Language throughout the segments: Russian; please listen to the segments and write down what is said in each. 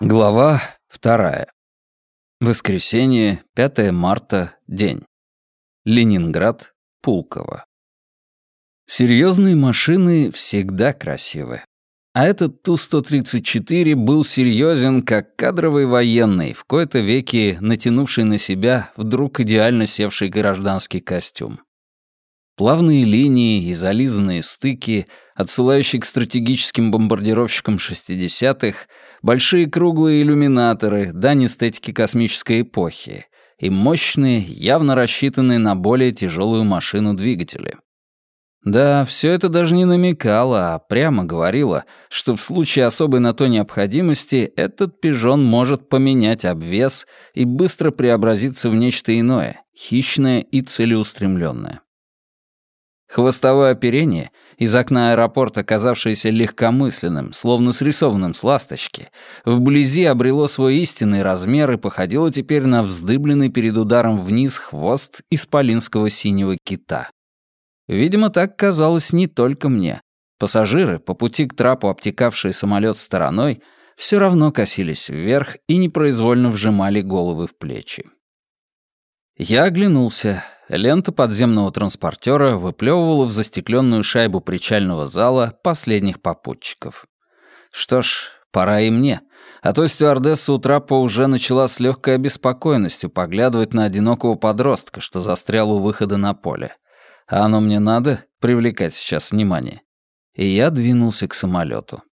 Глава 2. Воскресенье, 5 марта, день. Ленинград, Пулково. Серьезные машины всегда красивы. А этот Ту-134 был серьезен, как кадровый военный, в кои-то веки натянувший на себя вдруг идеально севший гражданский костюм. Плавные линии и зализанные стыки, отсылающие к стратегическим бомбардировщикам 60-х, большие круглые иллюминаторы, дань эстетики космической эпохи, и мощные, явно рассчитанные на более тяжелую машину двигатели. Да, все это даже не намекало, а прямо говорило, что в случае особой на то необходимости этот пижон может поменять обвес и быстро преобразиться в нечто иное, хищное и целеустремленное. Хвостовое оперение, из окна аэропорта казавшееся легкомысленным, словно срисованным с ласточки, вблизи обрело свой истинный размер и походило теперь на вздыбленный перед ударом вниз хвост исполинского синего кита. Видимо, так казалось не только мне. Пассажиры, по пути к трапу обтекавшие самолет стороной, все равно косились вверх и непроизвольно вжимали головы в плечи. Я оглянулся. Лента подземного транспортера выплевывала в застекленную шайбу причального зала последних попутчиков. Что ж, пора и мне. А то стюардесса у трапа уже начала с легкой обеспокоенностью поглядывать на одинокого подростка, что застрял у выхода на поле. А оно мне надо привлекать сейчас внимание. И я двинулся к самолету.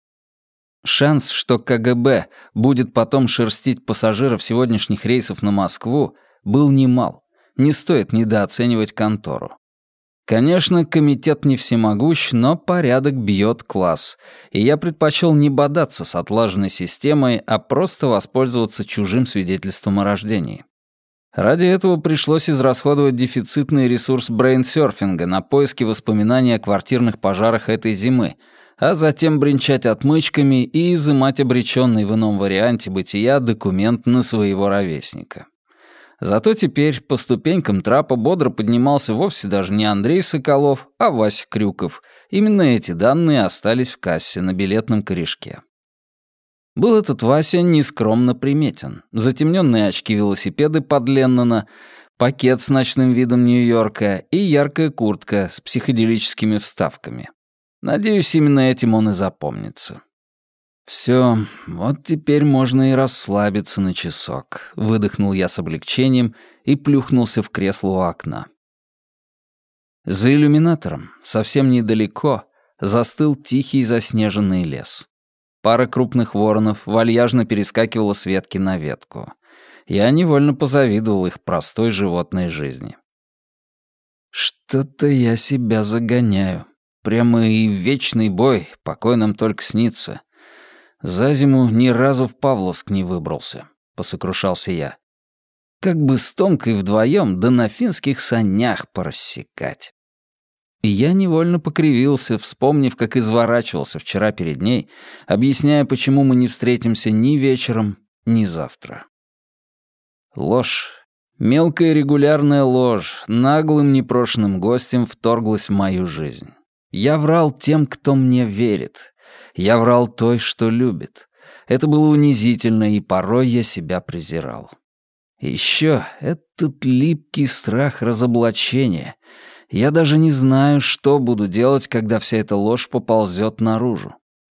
Шанс, что КГБ будет потом шерстить пассажиров сегодняшних рейсов на Москву, был немал. Не стоит недооценивать контору. Конечно, комитет не всемогущ, но порядок бьет класс, и я предпочел не бодаться с отлаженной системой, а просто воспользоваться чужим свидетельством о рождении. Ради этого пришлось израсходовать дефицитный ресурс брейнсерфинга на поиски воспоминаний о квартирных пожарах этой зимы, а затем бренчать отмычками и изымать обреченный в ином варианте бытия документ на своего ровесника. Зато теперь по ступенькам трапа бодро поднимался вовсе даже не Андрей Соколов, а Вася Крюков. Именно эти данные остались в кассе на билетном корешке. Был этот Вася нескромно приметен. Затемненные очки велосипеда под Леннона, пакет с ночным видом Нью-Йорка и яркая куртка с психоделическими вставками. Надеюсь, именно этим он и запомнится. «Всё, вот теперь можно и расслабиться на часок», — выдохнул я с облегчением и плюхнулся в кресло у окна. За иллюминатором, совсем недалеко, застыл тихий заснеженный лес. Пара крупных воронов вальяжно перескакивала с ветки на ветку. Я невольно позавидовал их простой животной жизни. «Что-то я себя загоняю. Прямо и вечный бой, покой нам только снится. За зиму ни разу в Павловск не выбрался», — посокрушался я. «Как бы с Томкой вдвоем да на финских санях порассекать». И я невольно покривился, вспомнив, как изворачивался вчера перед ней, объясняя, почему мы не встретимся ни вечером, ни завтра. Ложь, мелкая регулярная ложь, наглым непрошенным гостем вторглась в мою жизнь. Я врал тем, кто мне верит. Я врал той, что любит. Это было унизительно, и порой я себя презирал. И еще этот липкий страх разоблачения. Я даже не знаю, что буду делать, когда вся эта ложь поползет наружу.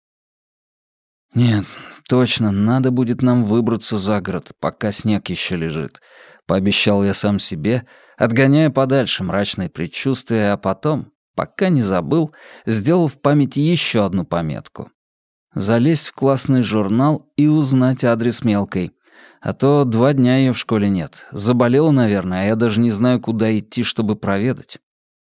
Нет, точно, надо будет нам выбраться за город, пока снег еще лежит, пообещал я сам себе, отгоняя подальше мрачные предчувствия, а потом, пока не забыл, сделал в памяти еще одну пометку. Залезть в классный журнал и узнать адрес мелкой. А то 2 дня ее в школе нет. Заболела, наверное, а я даже не знаю, куда идти, чтобы проведать.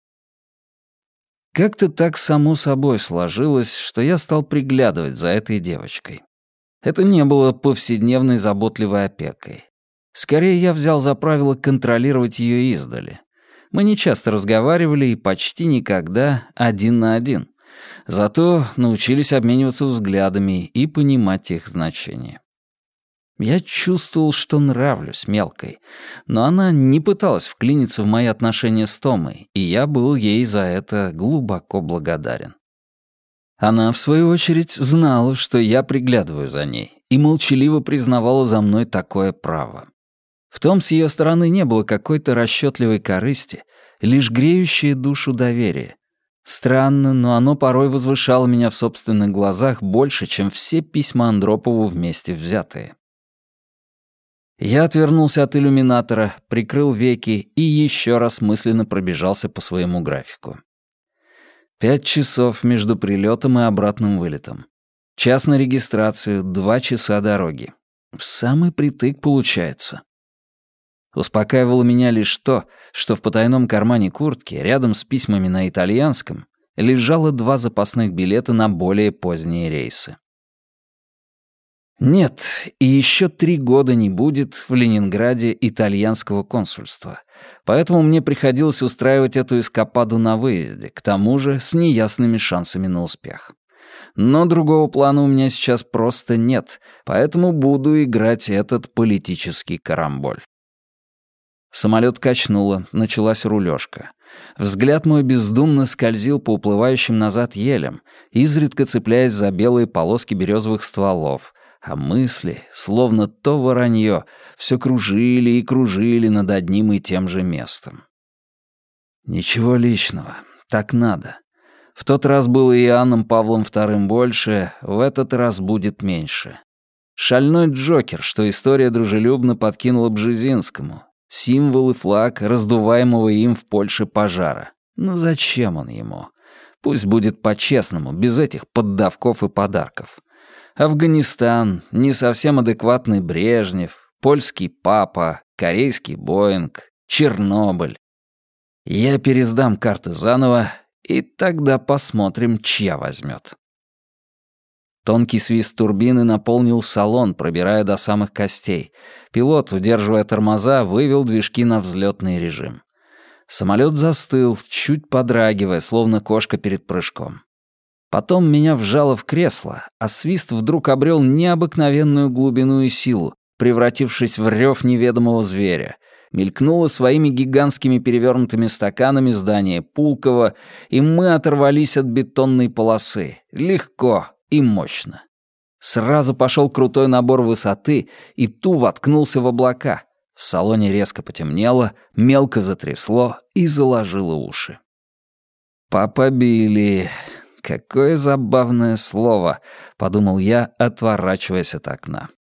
Как-то так само собой сложилось, что я стал приглядывать за этой девочкой. Это не было повседневной заботливой опекой. Скорее, я взял за правило контролировать ее издали. Мы не часто разговаривали и почти никогда один на один. Зато научились обмениваться взглядами и понимать их значение. Я чувствовал, что нравлюсь мелкой, но она не пыталась вклиниться в мои отношения с Томой, и я был ей за это глубоко благодарен. Она, в свою очередь, знала, что я приглядываю за ней, и молчаливо признавала за мной такое право. В том с ее стороны не было какой-то расчетливой корысти, лишь греющее душу доверие. Странно, но оно порой возвышало меня в собственных глазах больше, чем все письма Андропову вместе взятые. Я отвернулся от иллюминатора, прикрыл веки и еще раз мысленно пробежался по своему графику. 5 часов между прилетом и обратным вылетом. Час на регистрацию, 2 часа дороги. Самый притык получается. Успокаивало меня лишь то, что в потайном кармане куртки, рядом с письмами на итальянском, лежало 2 запасных билета на более поздние рейсы. Нет, и еще 3 года не будет в Ленинграде итальянского консульства, поэтому мне приходилось устраивать эту эскападу на выезде, к тому же с неясными шансами на успех. Но другого плана у меня сейчас просто нет, поэтому буду играть этот политический карамболь. Самолет качнуло, началась рулежка. Взгляд мой бездумно скользил по уплывающим назад елям, изредка цепляясь за белые полоски березовых стволов, а мысли, словно то воронье, все кружили и кружили над одним и тем же местом. Ничего личного, так надо. В тот раз было Иоанном Павлом II больше, в этот раз будет меньше. Шальной Джокер, что история дружелюбно подкинула Бжезинскому. Символ и флаг раздуваемого им в Польше пожара. Но зачем он ему? Пусть будет по-честному, без этих поддавков и подарков. Афганистан, не совсем адекватный Брежнев, польский папа, корейский Боинг, Чернобыль. Я пересдам карты заново, и тогда посмотрим, чья возьмет. Тонкий свист турбины наполнил салон, пробирая до самых костей. Пилот, удерживая тормоза, вывел движки на взлетный режим. Самолет застыл, чуть подрагивая, словно кошка перед прыжком. Потом меня вжало в кресло, а свист вдруг обрел необыкновенную глубину и силу, превратившись в рев неведомого зверя. Мелькнуло своими гигантскими перевернутыми стаканами здание Пулково, и мы оторвались от бетонной полосы. Легко и мощно. Сразу пошел крутой набор высоты, и Ту воткнулся в облака. В салоне резко потемнело, мелко затрясло и заложило уши. «Папа Билли. Какое забавное слово», — подумал я, отворачиваясь от окна.